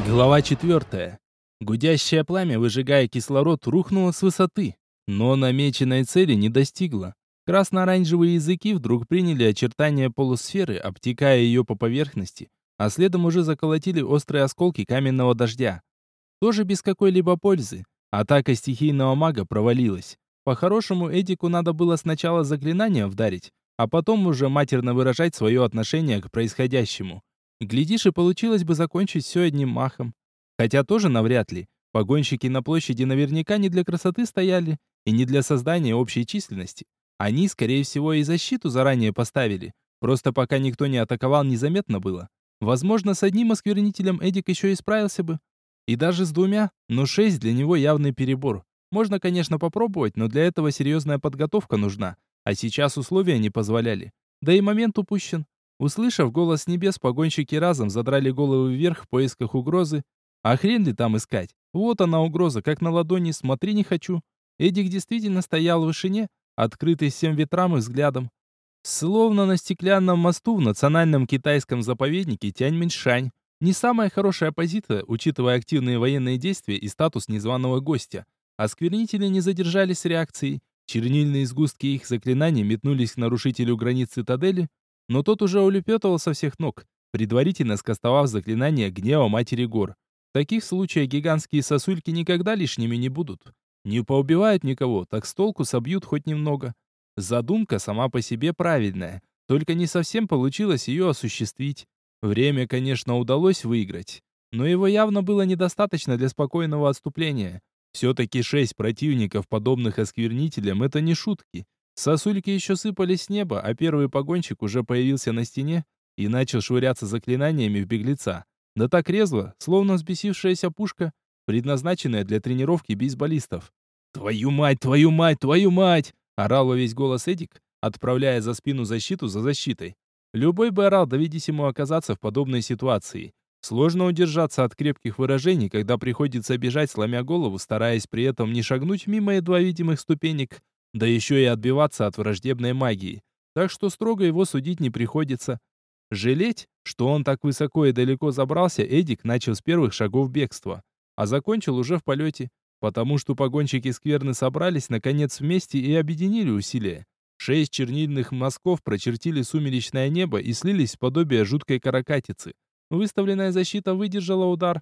Глава 4. Гудящее пламя, выжигая кислород, рухнуло с высоты, но намеченной цели не достигло. Красно-оранжевые языки вдруг приняли очертания полусферы, обтекая ее по поверхности, а следом уже заколотили острые осколки каменного дождя. Тоже без какой-либо пользы. Атака стихийного мага провалилась. По-хорошему, Эдику надо было сначала заклинание вдарить, а потом уже матерно выражать свое отношение к происходящему. Глядишь, и получилось бы закончить все одним махом. Хотя тоже навряд ли. Погонщики на площади наверняка не для красоты стояли и не для создания общей численности. Они, скорее всего, и защиту заранее поставили. Просто пока никто не атаковал, незаметно было. Возможно, с одним осквернителем Эдик еще и справился бы. И даже с двумя, но 6 для него явный перебор. Можно, конечно, попробовать, но для этого серьезная подготовка нужна. А сейчас условия не позволяли. Да и момент упущен. Услышав голос с небес, погонщики разом задрали головы вверх в поисках угрозы. А хрен ли там искать? Вот она угроза, как на ладони, смотри не хочу. Эдик действительно стоял в вышине, открытый всем ветрам и взглядом. Словно на стеклянном мосту в национальном китайском заповеднике Тяньмэньшань. Не самая хорошая позиция, учитывая активные военные действия и статус незваного гостя. Осквернители не задержались с реакцией. Чернильные сгустки их заклинаний метнулись к нарушителю границ цитадели, но тот уже улепетывал со всех ног, предварительно скостовав заклинание гнева Матери Гор. В таких случаях гигантские сосульки никогда лишними не будут. Не поубивают никого, так с толку собьют хоть немного. Задумка сама по себе правильная, только не совсем получилось ее осуществить. Время, конечно, удалось выиграть, но его явно было недостаточно для спокойного отступления. Все-таки 6 противников, подобных осквернителям, это не шутки. Сосульки еще сыпались с неба, а первый погонщик уже появился на стене и начал швыряться заклинаниями в беглеца. Да так резво, словно взбесившаяся пушка, предназначенная для тренировки бейсболистов. «Твою мать, твою мать, твою мать!» — орал во весь голос Эдик, отправляя за спину защиту за защитой. Любой бы орал, доведись ему оказаться в подобной ситуации. Сложно удержаться от крепких выражений, когда приходится бежать, сломя голову, стараясь при этом не шагнуть мимо едва видимых ступенек, да еще и отбиваться от враждебной магии. Так что строго его судить не приходится. Жалеть, что он так высоко и далеко забрался, Эдик начал с первых шагов бегства, а закончил уже в полете, потому что погонщики скверны собрались наконец вместе и объединили усилия. 6 чернильных мазков прочертили сумеречное небо и слились в подобие жуткой каракатицы. Выставленная защита выдержала удар,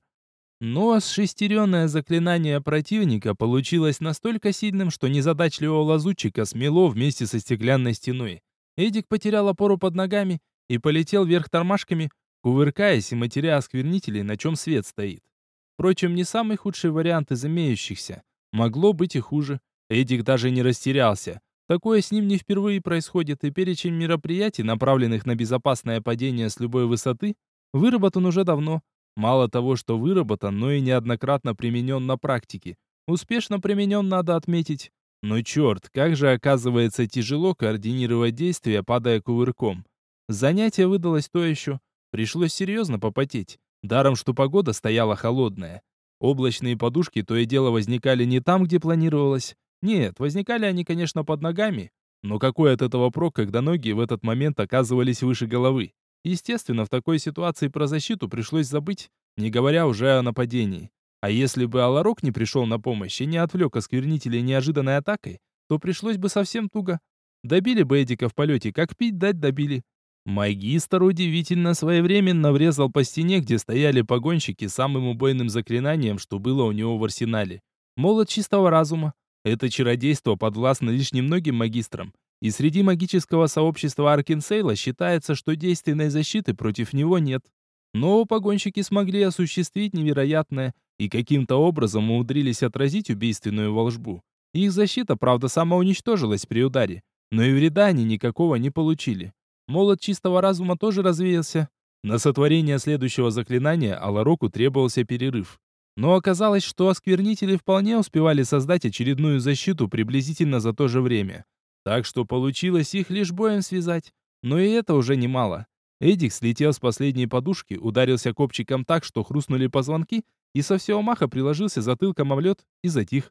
но сшестеренное заклинание противника получилось настолько сильным, что незадачливого лазутчика смело вместе со стеклянной стеной. Эдик потерял опору под ногами и полетел вверх тормашками, кувыркаясь и матеря осквернителей, на чем свет стоит. Впрочем, не самый худший вариант из имеющихся. Могло быть и хуже. Эдик даже не растерялся. Такое с ним не впервые происходит, и перечень мероприятий, направленных на безопасное падение с любой высоты, выработан уже давно. Мало того, что выработан, но и неоднократно применен на практике. Успешно применен, надо отметить. Но черт, как же оказывается тяжело координировать действия, падая кувырком. Занятие выдалось то еще. Пришлось серьезно попотеть. Даром, что погода стояла холодная. Облачные подушки то и дело возникали не там, где планировалось. Нет, возникали они, конечно, под ногами. Но какой от этого прок, когда ноги в этот момент оказывались выше головы? Естественно, в такой ситуации про защиту пришлось забыть, не говоря уже о нападении. А если бы Аларок не пришел на помощь и не отвлек осквернителей неожиданной атакой, то пришлось бы совсем туго. Добили бы Эдика в полете, как пить дать добили. Магистр удивительно своевременно врезал по стене, где стояли погонщики, самым убойным заклинанием, что было у него в арсенале. Молот чистого разума. Это чародейство подвластно лишь немногим магистрам. И среди магического сообщества Аркенсейла считается, что действенной защиты против него нет. Но погонщики смогли осуществить невероятное и каким-то образом умудрились отразить убийственную волшбу. Их защита, правда, самоуничтожилась при ударе, но и вреда они никакого не получили. Молот чистого разума тоже развеялся. На сотворение следующего заклинания Алароку требовался перерыв. Но оказалось, что осквернители вполне успевали создать очередную защиту приблизительно за то же время. Так что получилось их лишь боем связать. Но и это уже немало. Эдик слетел с последней подушки, ударился копчиком так, что хрустнули позвонки, и со всего маха приложился затылком об лед и затих.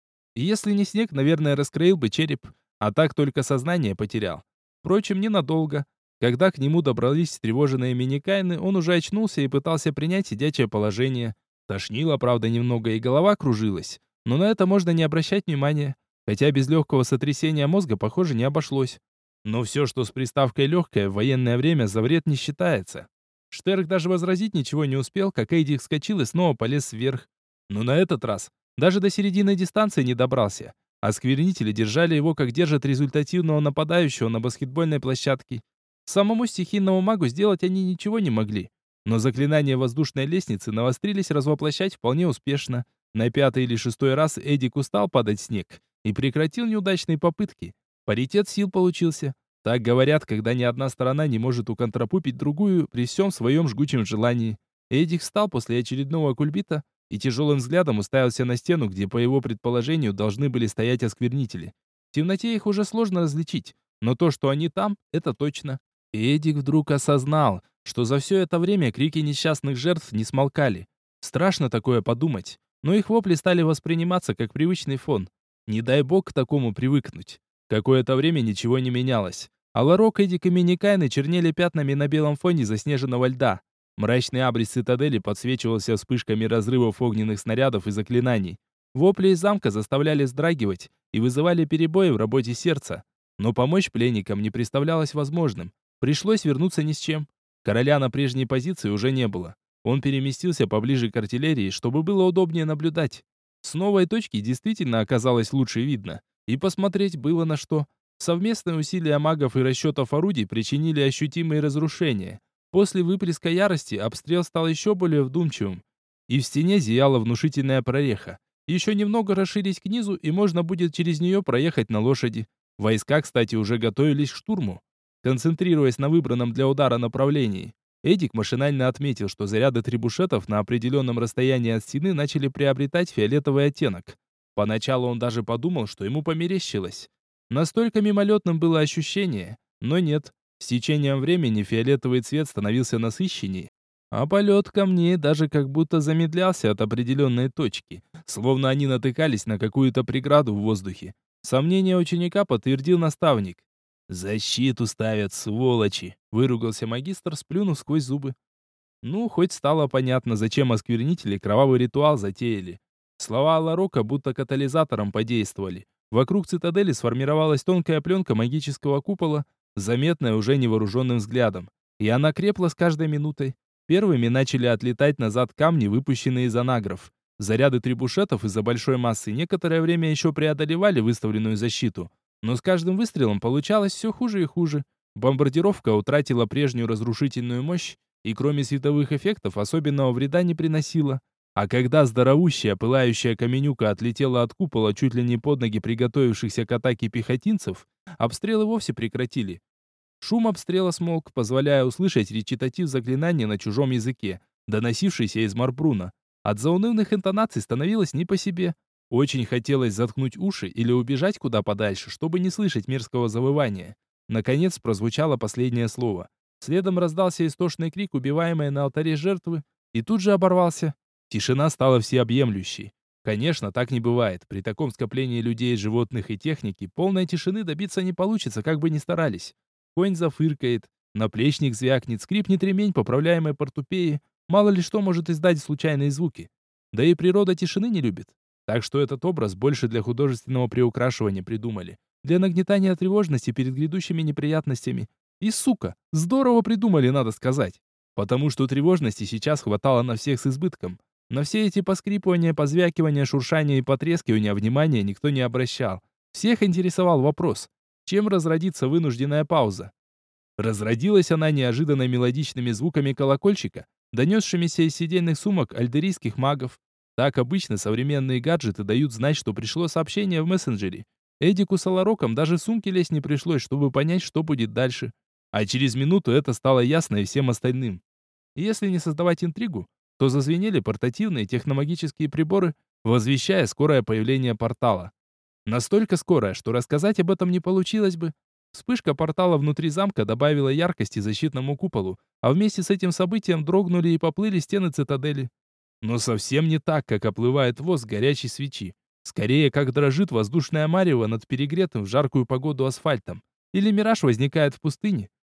Если не снег, наверное, раскроил бы череп, а так только сознание потерял. Впрочем, ненадолго. Когда к нему добрались встревоженные миникайны, он уже очнулся и пытался принять сидячее положение. Тошнило, правда, немного, и голова кружилась. Но на это можно не обращать внимания. Хотя без легкого сотрясения мозга, похоже, не обошлось. Но все, что с приставкой «легкое» в военное время за вред не считается. Штерк даже возразить ничего не успел, как Эдик вскочил и снова полез вверх. Но на этот раз даже до середины дистанции не добрался. Осквернители держали его, как держат результативного нападающего на баскетбольной площадке. Самому стихийному магу сделать они ничего не могли. Но заклинания воздушной лестницы навострились развоплощать вполне успешно. На пятый или шестой раз Эдик устал падать в снег и прекратил неудачные попытки. Паритет сил получился. Так говорят, когда ни одна сторона не может уконтрапупить другую при всем своем жгучем желании. Эдик встал после очередного кульбита и тяжелым взглядом уставился на стену, где, по его предположению, должны были стоять осквернители. В темноте их уже сложно различить, но то, что они там, это точно. И Эдик вдруг осознал, что за все это время крики несчастных жертв не смолкали. Страшно такое подумать, но их вопли стали восприниматься как привычный фон. Не дай бог к такому привыкнуть. Какое-то время ничего не менялось. А Ларок, Эдик и Миникайны чернели пятнами на белом фоне заснеженного льда. Мрачный абрис цитадели подсвечивался вспышками разрывов огненных снарядов и заклинаний. Вопли из замка заставляли вздрагивать и вызывали перебои в работе сердца. Но помочь пленникам не представлялось возможным. Пришлось вернуться ни с чем. Короля на прежней позиции уже не было. Он переместился поближе к артиллерии, чтобы было удобнее наблюдать. С новой точки действительно оказалось лучше видно. И посмотреть было на что. Совместные усилия магов и расчетов орудий причинили ощутимые разрушения. После выплеска ярости обстрел стал еще более вдумчивым. И в стене зияла внушительная прореха. Еще немного расширить к низу, и можно будет через нее проехать на лошади. Войска, кстати, уже готовились к штурму. Концентрируясь на выбранном для удара направлении, Эдик машинально отметил, что заряды трибушетов на определенном расстоянии от стены начали приобретать фиолетовый оттенок. Поначалу он даже подумал, что ему померещилось. Настолько мимолетным было ощущение, но нет. С течением времени фиолетовый цвет становился насыщеннее, а полет камней даже как будто замедлялся от определенной точки, словно они натыкались на какую-то преграду в воздухе. Сомнение ученика подтвердил наставник. «Защиту ставят, сволочи!» — выругался магистр, сплюнув сквозь зубы. Ну, хоть стало понятно, зачем осквернители кровавый ритуал затеяли. Слова Ларока будто катализатором подействовали. Вокруг цитадели сформировалась тонкая пленка магического купола, заметная уже невооруженным взглядом. И она крепла с каждой минутой. Первыми начали отлетать назад камни, выпущенные из анагров. Заряды трибушетов из-за большой массы некоторое время еще преодолевали выставленную защиту. Но с каждым выстрелом получалось все хуже и хуже. Бомбардировка утратила прежнюю разрушительную мощь, и кроме световых эффектов особенного вреда не приносила. А когда здоровущая пылающая каменюка отлетела от купола чуть ли не под ноги приготовившихся к атаке пехотинцев, обстрелы вовсе прекратили. Шум обстрела смолк, позволяя услышать речитатив заклинания на чужом языке, доносившийся из Марбруна. От заунывных интонаций становилось не по себе. Очень хотелось заткнуть уши или убежать куда подальше, чтобы не слышать мерзкого завывания. Наконец прозвучало последнее слово. Следом раздался истошный крик, убиваемой на алтаре жертвы, и тут же оборвался. Тишина стала всеобъемлющей. Конечно, так не бывает. При таком скоплении людей, животных и техники полной тишины добиться не получится, как бы ни старались. Конь зафыркает, наплечник звякнет, скрипнет ремень поправляемой портупеи. Мало ли что может издать случайные звуки. Да и природа тишины не любит. Так что этот образ больше для художественного приукрашивания придумали. Для нагнетания тревожности перед грядущими неприятностями. И, сука, здорово придумали, надо сказать. Потому что тревожности сейчас хватало на всех с избытком. На все эти поскрипывания, позвякивания, шуршания и потрескивания внимания никто не обращал. Всех интересовал вопрос, чем разродится вынужденная пауза. Разродилась она неожиданно мелодичными звуками колокольчика, донесшимися из сидельных сумок альдерийских магов. Так обычно современные гаджеты дают знать, что пришло сообщение в мессенджере. Эдику с Алароком даже в сумки лезть не пришлось, чтобы понять, что будет дальше. А через минуту это стало ясно и всем остальным. И если не создавать интригу, то зазвенели портативные техномагические приборы, возвещая скорое появление портала. Настолько скорое, что рассказать об этом не получилось бы. Вспышка портала внутри замка добавила яркости защитному куполу, а вместе с этим событием дрогнули и поплыли стены цитадели. Но совсем не так, как оплывает воск горячей свечи. Скорее, как дрожит воздушное марево над перегретым в жаркую погоду асфальтом. Или мираж возникает в пустыне,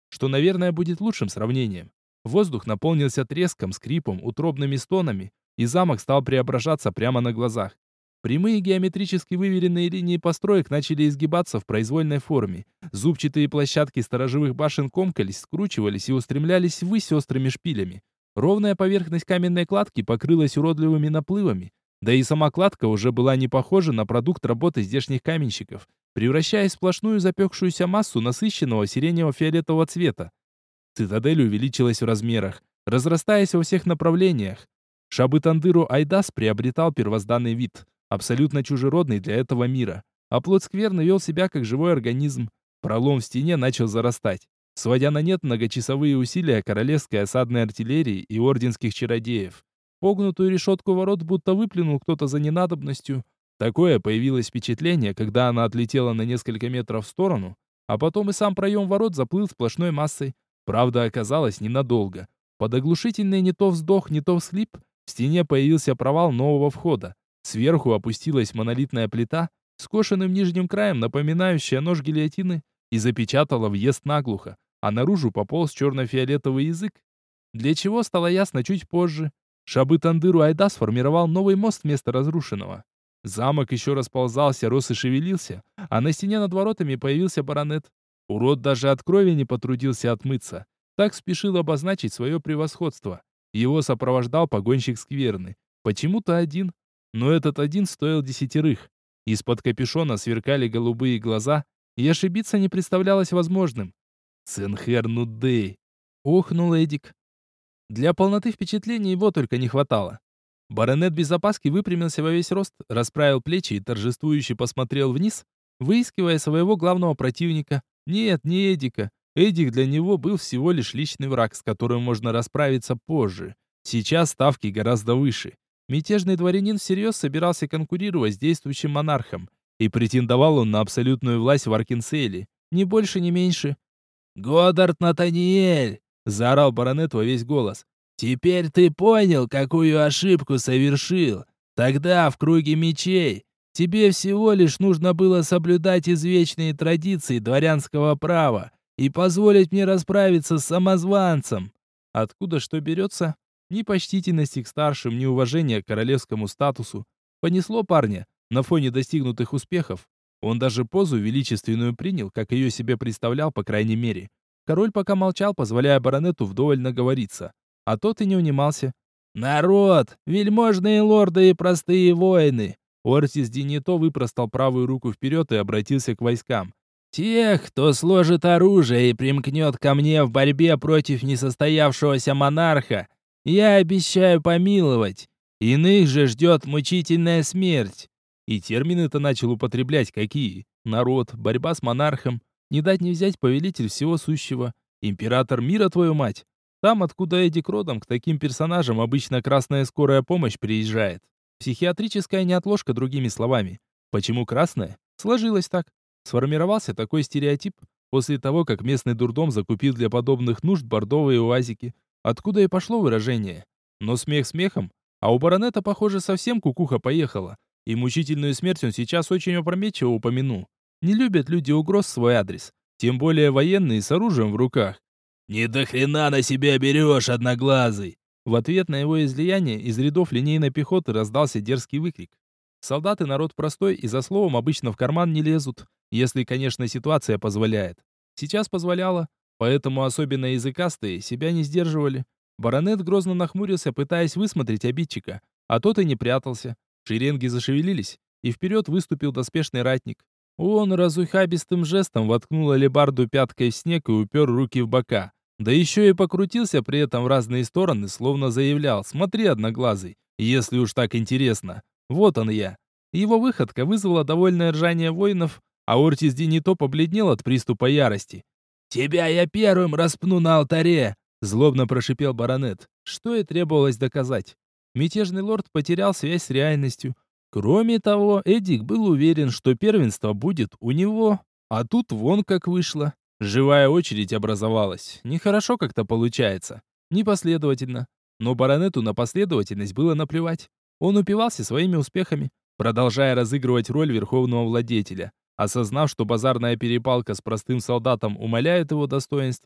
что, наверное, будет лучшим сравнением. Воздух наполнился треском, скрипом, утробными стонами, и замок стал преображаться прямо на глазах. Прямые геометрически выверенные линии построек начали изгибаться в произвольной форме. Зубчатые площадки сторожевых башен комкались, скручивались и устремлялись ввысь острыми шпилями. Ровная поверхность каменной кладки покрылась уродливыми наплывами, да и сама кладка уже была не похожа на продукт работы здешних каменщиков, превращаясь в сплошную запекшуюся массу насыщенного сиренево-фиолетового цвета. Цитадель увеличилась в размерах, разрастаясь во всех направлениях. Шабы-Тандыру Айдас приобретал первозданный вид, абсолютно чужеродный для этого мира, а плоть скверны вел себя как живой организм. Пролом в стене начал зарастать, сводя на нет многочасовые усилия королевской осадной артиллерии и орденских чародеев. Погнутую решетку ворот будто выплюнул кто-то за ненадобностью. Такое появилось впечатление, когда она отлетела на несколько метров в сторону, а потом и сам проем ворот заплыл сплошной массой. Правда, оказалось ненадолго. Под оглушительный не то вздох, не то всхлип в стене появился провал нового входа. Сверху опустилась монолитная плита, скошенным нижним краем, напоминающая нож гильотины, и запечатала въезд наглухо, а наружу пополз черно-фиолетовый язык. Для чего стало ясно чуть позже. Шабы-Тандыру Айдас сформировал новый мост вместо разрушенного. Замок еще расползался, рос и шевелился, а на стене над воротами появился баронет. Урод даже от крови не потрудился отмыться. Так спешил обозначить свое превосходство. Его сопровождал погонщик скверны. Почему-то один. Но этот один стоил 10. Из-под капюшона сверкали голубые глаза, и ошибиться не представлялось возможным. «Ценхер Нудей!» — охнул Эдик. Для полноты впечатлений его только не хватало. Баронет без опаски выпрямился во весь рост, расправил плечи и торжествующе посмотрел вниз, выискивая своего главного противника. Нет, не Эдика. Эдик для него был всего лишь личный враг, с которым можно расправиться позже. Сейчас ставки гораздо выше. Мятежный дворянин всерьез собирался конкурировать с действующим монархом, и претендовал он на абсолютную власть в Аркинселе. Ни больше, ни меньше. «Годдард Натаниэль!» — заорал баронет во весь голос. «Теперь ты понял, какую ошибку совершил. Тогда, в круге мечей, тебе всего лишь нужно было соблюдать извечные традиции дворянского права и позволить мне расправиться с самозванцем». Откуда что берется? Ни почтительности к старшим, ни уважения к королевскому статусу. Понесло парня на фоне достигнутых успехов. Он даже позу величественную принял, как ее себе представлял, по крайней мере. Король пока молчал, позволяя баронету вдоволь наговориться. А тот и не унимался. «Народ! Вельможные лорды и простые воины!» Ортис Динито выпростал правую руку вперед и обратился к войскам. «Тех, кто сложит оружие и примкнет ко мне в борьбе против несостоявшегося монарха, я обещаю помиловать. Иных же ждет мучительная смерть». И термины-то начал употреблять какие? Народ, борьба с монархом, не дать не взять повелитель всего сущего, император мира, твою мать. Там, откуда Эдик родом, к таким персонажам обычно красная скорая помощь приезжает. Психиатрическая неотложка, другими словами. Почему красная? Сложилось так. Сформировался такой стереотип после того, как местный дурдом закупил для подобных нужд бордовые уазики. Откуда и пошло выражение. Но смех смехом, а у баронета, похоже, совсем кукуха поехала. И мучительную смерть он сейчас очень опрометчиво упомянул. Не любят люди угроз в свой адрес. Тем более военные с оружием в руках. «Не до хрена на себя берешь, одноглазый!» В ответ на его излияние из рядов линейной пехоты раздался дерзкий выкрик. Солдаты народ простой и за словом обычно в карман не лезут, если, конечно, ситуация позволяет. Сейчас позволяла, поэтому особенно языкастые себя не сдерживали. Баронет грозно нахмурился, пытаясь высмотреть обидчика, а тот и не прятался. Шеренги зашевелились, и вперед выступил доспешный ратник. Он разухабистым жестом воткнул алебарду пяткой в снег и упер руки в бока. Да еще и покрутился при этом в разные стороны, словно заявлял: «Смотри, одноглазый, если уж так интересно. Вот он я». Его выходка вызвала довольное ржание воинов, а Ортис Динито побледнел от приступа ярости. «Тебя я первым распну на алтаре!» — злобно прошипел баронет, что и требовалось доказать. Мятежный лорд потерял связь с реальностью. Кроме того, Эдик был уверен, что первенство будет у него. А тут вон как вышло. Живая очередь образовалась. Нехорошо как-то получается. Непоследовательно. Но баронету на последовательность было наплевать. Он упивался своими успехами, продолжая разыгрывать роль верховного владетеля. Осознав, что базарная перепалка с простым солдатом умаляет его достоинство,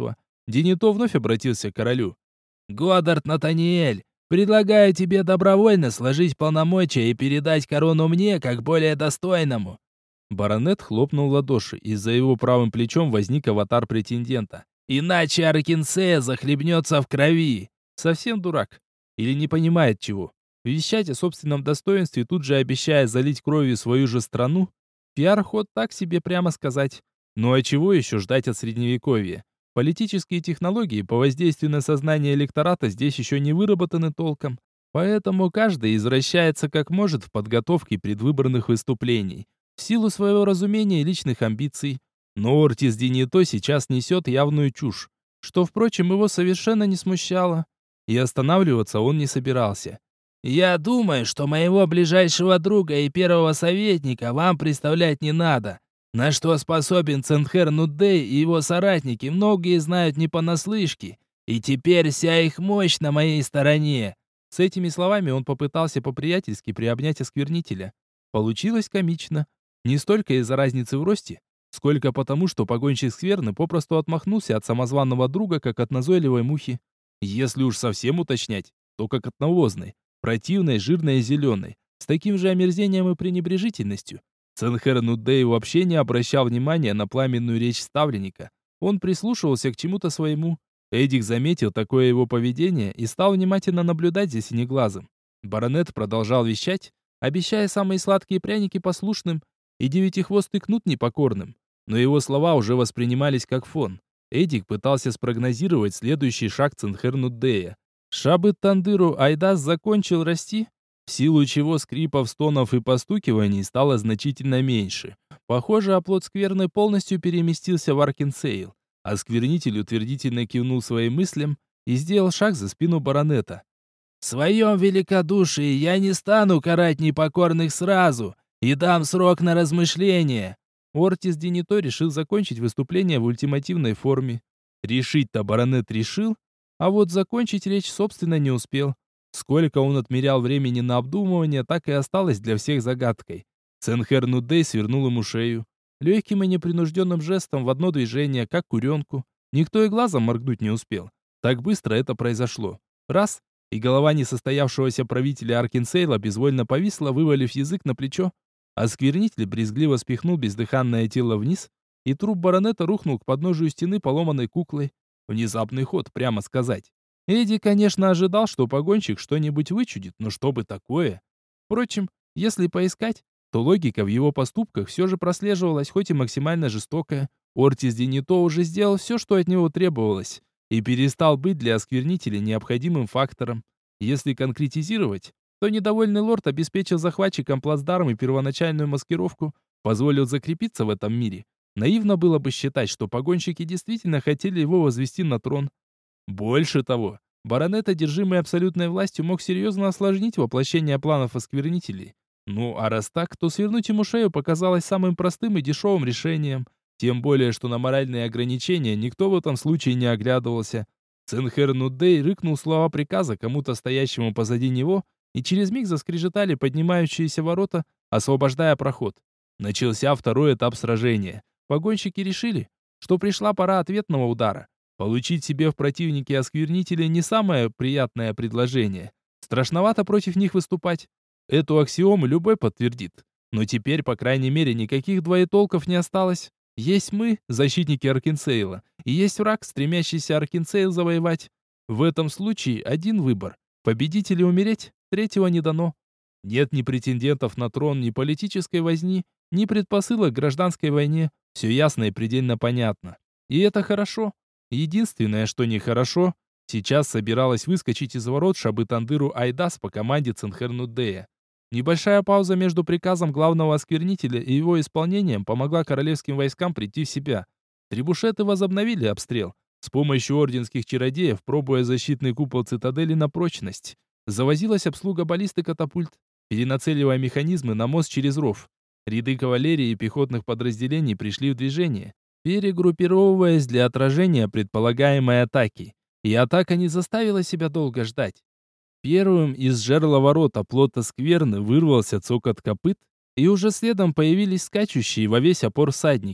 Динито вновь обратился к королю. «Годдард Натаниэль, предлагаю тебе добровольно сложить полномочия и передать корону мне, как более достойному». Баронет хлопнул в ладоши, и за его правым плечом возник аватар претендента. «Иначе Аркинсея захлебнется в крови!» Совсем дурак. Или не понимает чего. Вещать о собственном достоинстве, тут же обещая залить кровью свою же страну? Пиар-ход, так себе прямо сказать. Ну а чего еще ждать от средневековья? Политические технологии по воздействию на сознание электората здесь еще не выработаны толком. Поэтому каждый извращается как может в подготовке предвыборных выступлений, в силу своего разумения и личных амбиций. Но Ортис Динито сейчас несет явную чушь, что, впрочем, его совершенно не смущало. И останавливаться он не собирался. «Я думаю, что моего ближайшего друга и первого советника вам представлять не надо. На что способен Центхер Нуддей и его соратники, многие знают не понаслышке, и теперь вся их мощь на моей стороне». С этими словами он попытался по-приятельски приобнять осквернителя. Получилось комично. Не столько из-за разницы в росте, сколько потому, что погонщик скверны попросту отмахнулся от самозваного друга, как от назойливой мухи. Если уж совсем уточнять, то как от навозной, противной, жирной и зеленой, с таким же омерзением и пренебрежительностью. Ценхер Нуддей вообще не обращал внимания на пламенную речь ставленника. Он прислушивался к чему-то своему. Эдик заметил такое его поведение и стал внимательно наблюдать за синеглазым. Баронет продолжал вещать, обещая самые сладкие пряники послушным и девятихвостый кнут непокорным. Но его слова уже воспринимались как фон. Эдик пытался спрогнозировать следующий шаг Ценхер Нуддея. Шабыт Тандыру Айдас закончил расти, в силу чего скрипов, стонов и постукиваний стало значительно меньше. Похоже, оплот скверны полностью переместился в Аркинсейл. Осквернитель утвердительно кивнул своим мыслям и сделал шаг за спину баронета. «В своем великодушии я не стану карать непокорных сразу и дам срок на размышление». Ортис Динито решил закончить выступление в ультимативной форме. Решить-то баронет решил, а вот закончить речь, собственно, не успел. Сколько он отмерял времени на обдумывание, так и осталось для всех загадкой. Ценхер Нуддей свернул ему шею. Легким и непринужденным жестом в одно движение, как куренку. Никто и глазом моргнуть не успел. Так быстро это произошло. Раз, и голова несостоявшегося правителя Аркинсейла безвольно повисла, вывалив язык на плечо. Осквернитель брезгливо спихнул бездыханное тело вниз, и труп баронета рухнул к подножию стены поломанной куклой. Внезапный ход, прямо сказать. Эдди, конечно, ожидал, что погонщик что-нибудь вычудит, но что бы такое? Впрочем, если поискать, то логика в его поступках все же прослеживалась, хоть и максимально жестокая. Ортис Динито уже сделал все, что от него требовалось, и перестал быть для осквернителя необходимым фактором. Если конкретизировать, то недовольный лорд обеспечил захватчикам плацдарм и первоначальную маскировку, позволил закрепиться в этом мире. Наивно было бы считать, что погонщики действительно хотели его возвести на трон. Больше того, баронет, одержимый абсолютной властью, мог серьезно осложнить воплощение планов осквернителей. Ну, а раз так, то свернуть ему шею показалось самым простым и дешевым решением. Тем более, что на моральные ограничения никто в этом случае не оглядывался. Ценхер Нуддей рыкнул слова приказа кому-то стоящему позади него, и через миг заскрежетали поднимающиеся ворота, освобождая проход. Начался второй этап сражения. Погонщики решили, что пришла пора ответного удара. Получить себе в противнике осквернителя не самое приятное предложение. Страшновато против них выступать. Эту аксиому любой подтвердит. Но теперь, по крайней мере, никаких двоетолков не осталось. Есть мы, защитники Аркинсейла, и есть враг, стремящийся Аркинсейл завоевать. В этом случае один выбор. Победить или умереть, третьего не дано. Нет ни претендентов на трон, ни политической возни, ни предпосылок к гражданской войне. Все ясно и предельно понятно. И это хорошо. Единственное, что нехорошо, сейчас собиралась выскочить из ворот Шабытандыру Айдас по команде Ценхер Нуддея. Небольшая пауза между приказом главного осквернителя и его исполнением помогла королевским войскам прийти в себя. Трибушеты возобновили обстрел, с помощью орденских чародеев, пробуя защитный купол цитадели на прочность. Завозилась обслуга баллист и катапульт, перенацеливая механизмы на мост через ров. Ряды кавалерии и пехотных подразделений пришли в движение, перегруппировываясь для отражения предполагаемой атаки. И атака не заставила себя долго ждать. Первым из жерла ворот оплота скверны вырвался цокот копыт, и уже следом появились скачущие во весь опор всадники.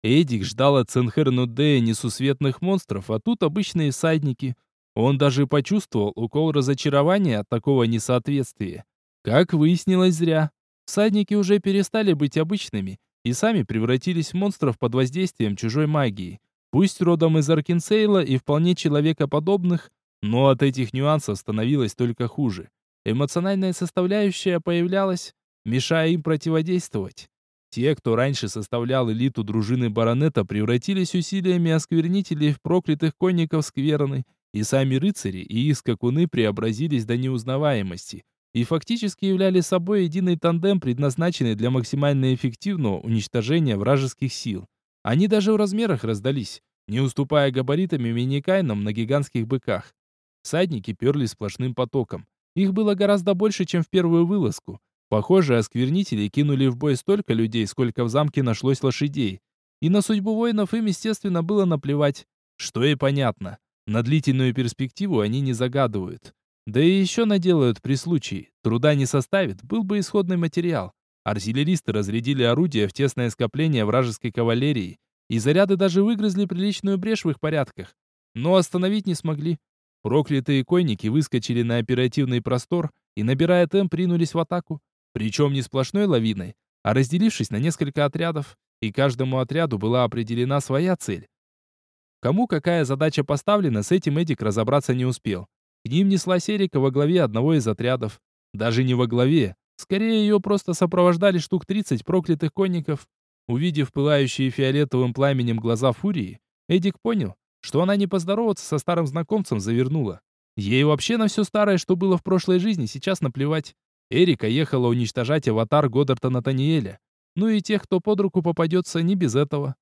Эдик ждал от Ценхернудея несусветных монстров, а тут обычные всадники. Он даже почувствовал укол разочарования от такого несоответствия. Как выяснилось, зря. Всадники уже перестали быть обычными и сами превратились в монстров под воздействием чужой магии. Пусть родом из Аркинсейла и вполне человекоподобных, но от этих нюансов становилось только хуже. Эмоциональная составляющая появлялась, мешая им противодействовать. Те, кто раньше составлял элиту дружины баронета, превратились усилиями осквернителей в проклятых конников скверны, и сами рыцари и их скакуны преобразились до неузнаваемости и фактически являли собой единый тандем, предназначенный для максимально эффективного уничтожения вражеских сил. Они даже в размерах раздались, не уступая габаритами миникайнам на гигантских быках. Всадники перли сплошным потоком. Их было гораздо больше, чем в первую вылазку. Похоже, осквернители кинули в бой столько людей, сколько в замке нашлось лошадей. И на судьбу воинов им, естественно, было наплевать. Что и понятно. На длительную перспективу они не загадывают. Да и еще наделают при случае. Труда не составит, был бы исходный материал. Артиллеристы разрядили орудия в тесное скопление вражеской кавалерии, и заряды даже выгрызли приличную брешь в их порядках. Но остановить не смогли. Проклятые конники выскочили на оперативный простор и, набирая темп, ринулись в атаку. Причем не сплошной лавиной, а разделившись на несколько отрядов, и каждому отряду была определена своя цель. Кому какая задача поставлена, с этим Эдик разобраться не успел. К ним неслась Эрика во главе одного из отрядов. Даже не во главе, скорее ее просто сопровождали штук 30 проклятых конников. Увидев пылающие фиолетовым пламенем глаза Фурии, Эдик понял, что она не поздороваться со старым знакомцем завернула. Ей вообще на все старое, что было в прошлой жизни, сейчас наплевать. Эрика ехала уничтожать аватар Годдарта Натаниэля. Ну и тех, кто под руку попадется, не без этого.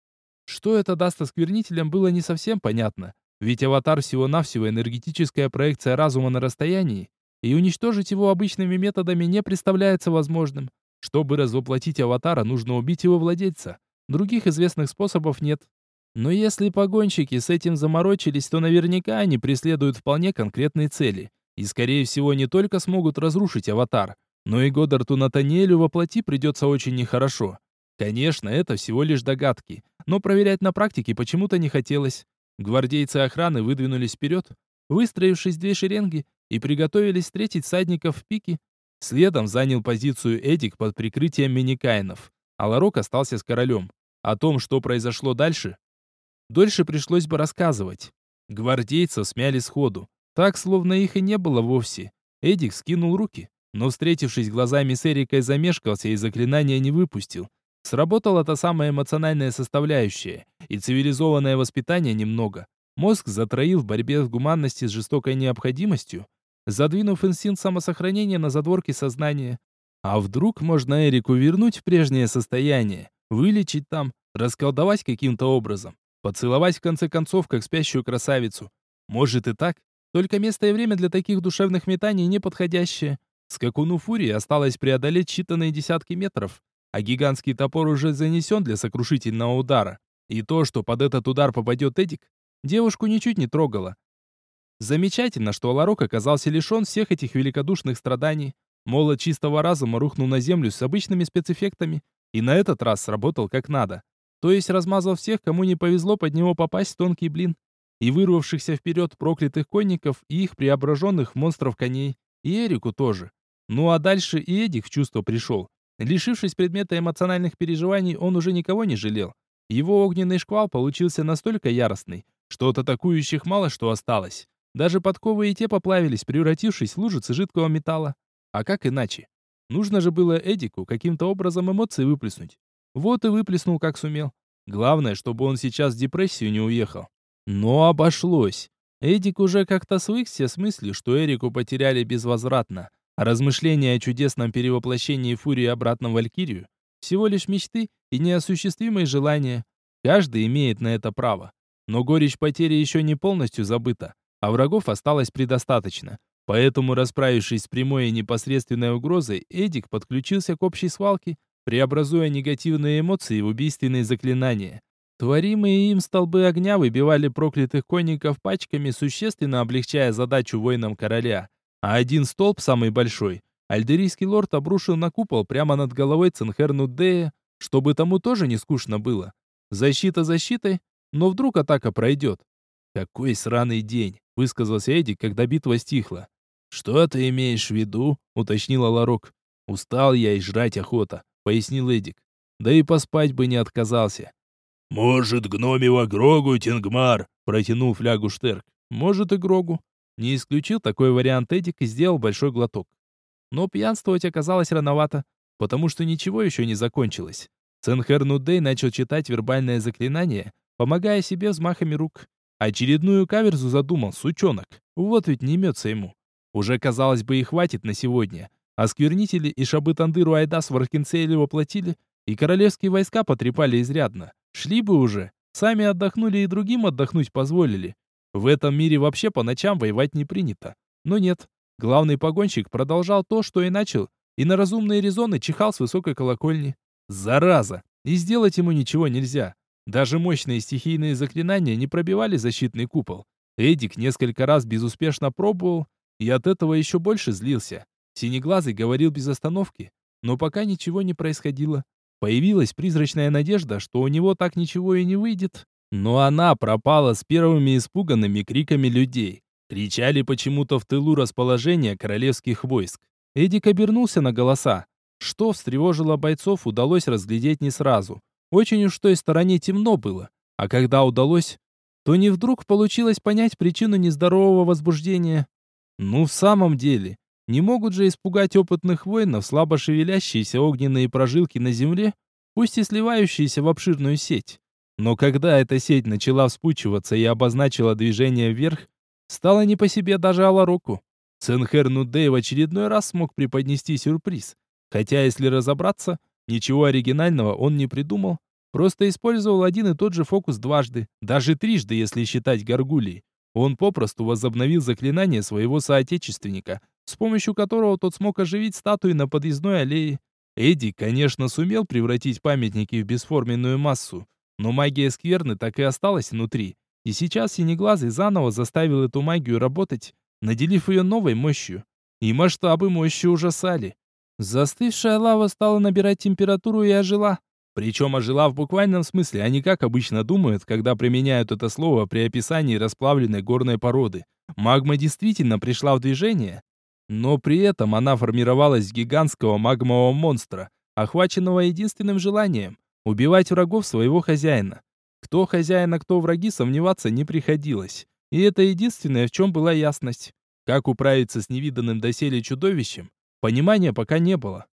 Что это даст осквернителям, было не совсем понятно. Ведь аватар всего-навсего энергетическая проекция разума на расстоянии, и уничтожить его обычными методами не представляется возможным. Чтобы развоплотить аватара, нужно убить его владельца. Других известных способов нет. Но если погонщики с этим заморочились, то наверняка они преследуют вполне конкретные цели. И, скорее всего, не только смогут разрушить аватар, но и Годдарту Натаниэлю воплоти придется очень нехорошо. Конечно, это всего лишь догадки, но проверять на практике почему-то не хотелось. Гвардейцы охраны выдвинулись вперед, выстроившись в две шеренги, и приготовились встретить всадников в пике. Следом занял позицию Эдик под прикрытием миникаинов, а Ларок остался с королем. О том, что произошло дальше, дольше пришлось бы рассказывать. Гвардейцев смяли сходу, так, словно их и не было вовсе. Эдик скинул руки, но, встретившись глазами с Эрикой, замешкался и заклинания не выпустил. Сработала та самая эмоциональная составляющая, и цивилизованное воспитание немного. Мозг затроил в борьбе с гуманностью с жестокой необходимостью, задвинув инстинкт самосохранения на задворки сознания. А вдруг можно Эрику вернуть в прежнее состояние, вылечить там, расколдовать каким-то образом, поцеловать в конце концов, как спящую красавицу? Может и так, только место и время для таких душевных метаний неподходящее. Скакуну Фурии осталось преодолеть считанные десятки метров, а гигантский топор уже занесен для сокрушительного удара. И то, что под этот удар попадет Эдик, девушку ничуть не трогало. Замечательно, что Ларок оказался лишен всех этих великодушных страданий. Молот чистого разума рухнул на землю с обычными спецэффектами, и на этот раз сработал как надо. То есть размазал всех, кому не повезло под него попасть в тонкий блин. И вырвавшихся вперед проклятых конников, и их преображенных в монстров коней, и Эрику тоже. Ну а дальше и Эдик в чувство пришел. Лишившись предмета эмоциональных переживаний, он уже никого не жалел. Его огненный шквал получился настолько яростный, что от атакующих мало что осталось. Даже подковы и те поплавились, превратившись в лужицы жидкого металла. А как иначе? Нужно же было Эдику каким-то образом эмоции выплеснуть. Вот и выплеснул, как сумел. Главное, чтобы он сейчас в депрессию не уехал. Но обошлось. Эдик уже как-то свыкся с мыслью, что Эрику потеряли безвозвратно. А размышления о чудесном перевоплощении Фурии обратно в Валькирию всего лишь мечты и неосуществимые желания. Каждый имеет на это право. Но горечь потери еще не полностью забыта, а врагов осталось предостаточно. Поэтому, расправившись с прямой и непосредственной угрозой, Эдик подключился к общей свалке, преобразуя негативные эмоции в убийственные заклинания. Творимые им столбы огня выбивали проклятых конников пачками, существенно облегчая задачу воинам короля. А один столб, самый большой, альдерийский лорд обрушил на купол прямо над головой Ценхернудея, чтобы тому тоже не скучно было. Защита защитой, но вдруг атака пройдет. «Какой сраный день!» — высказался Эдик, когда битва стихла. «Что ты имеешь в виду?» — уточнила Ларок. «Устал я и жрать охота», — пояснил Эдик. «Да и поспать бы не отказался». «Может, гномева Грогу, Тенгмар?» — протянул флягу Штерк. «Может, и Грогу». Не исключил такой вариант Эдик и сделал большой глоток. Но пьянствовать оказалось рановато, потому что ничего еще не закончилось. Ценхер Нудей начал читать вербальное заклинание, помогая себе взмахами рук. Очередную каверзу задумал, сучонок. Вот ведь не имется ему. Уже, казалось бы, и хватит на сегодня. Осквернители и Шабы-Тандыру Айдас в Аркенцейле воплотили, и королевские войска потрепали изрядно. Шли бы уже. Сами отдохнули и другим отдохнуть позволили. В этом мире вообще по ночам воевать не принято. Но нет. Главный погонщик продолжал то, что и начал, и на разумные резоны чихал с высокой колокольни. Зараза! И сделать ему ничего нельзя. Даже мощные стихийные заклинания не пробивали защитный купол. Эдик несколько раз безуспешно пробовал, и от этого еще больше злился. Синеглазый говорил без остановки, но пока ничего не происходило. Появилась призрачная надежда, что у него так ничего и не выйдет. Но она пропала с первыми испуганными криками людей. Кричали почему-то в тылу расположения королевских войск. Эдик обернулся на голоса. Что встревожило бойцов, удалось разглядеть не сразу. Очень уж в той стороне темно было. А когда удалось, то не вдруг получилось понять причину нездорового возбуждения. Ну, в самом деле, не могут же испугать опытных воинов слабо шевелящиеся огненные прожилки на земле, пусть и сливающиеся в обширную сеть. Но когда эта сеть начала вспучиваться и обозначила движение вверх, стало не по себе даже Алароку. Ценхер Нудей в очередной раз смог преподнести сюрприз. Хотя, если разобраться, ничего оригинального он не придумал. Просто использовал один и тот же фокус дважды, даже трижды, если считать горгулей. Он попросту возобновил заклинание своего соотечественника, с помощью которого тот смог оживить статуи на подъездной аллее. Эдди, конечно, сумел превратить памятники в бесформенную массу, но магия скверны так и осталась внутри. И сейчас Синеглазый заново заставил эту магию работать, наделив ее новой мощью. И масштабы мощи ужасали. Застывшая лава стала набирать температуру и ожила. Причем ожила в буквальном смысле, а не как обычно думают, когда применяют это слово при описании расплавленной горной породы. Магма действительно пришла в движение, но при этом она формировалась из гигантского магмового монстра, охваченного единственным желанием – убивать врагов своего хозяина. Кто хозяин, а кто враги, сомневаться не приходилось. И это единственное, в чем была ясность. Как управиться с невиданным доселе чудовищем, понимания пока не было.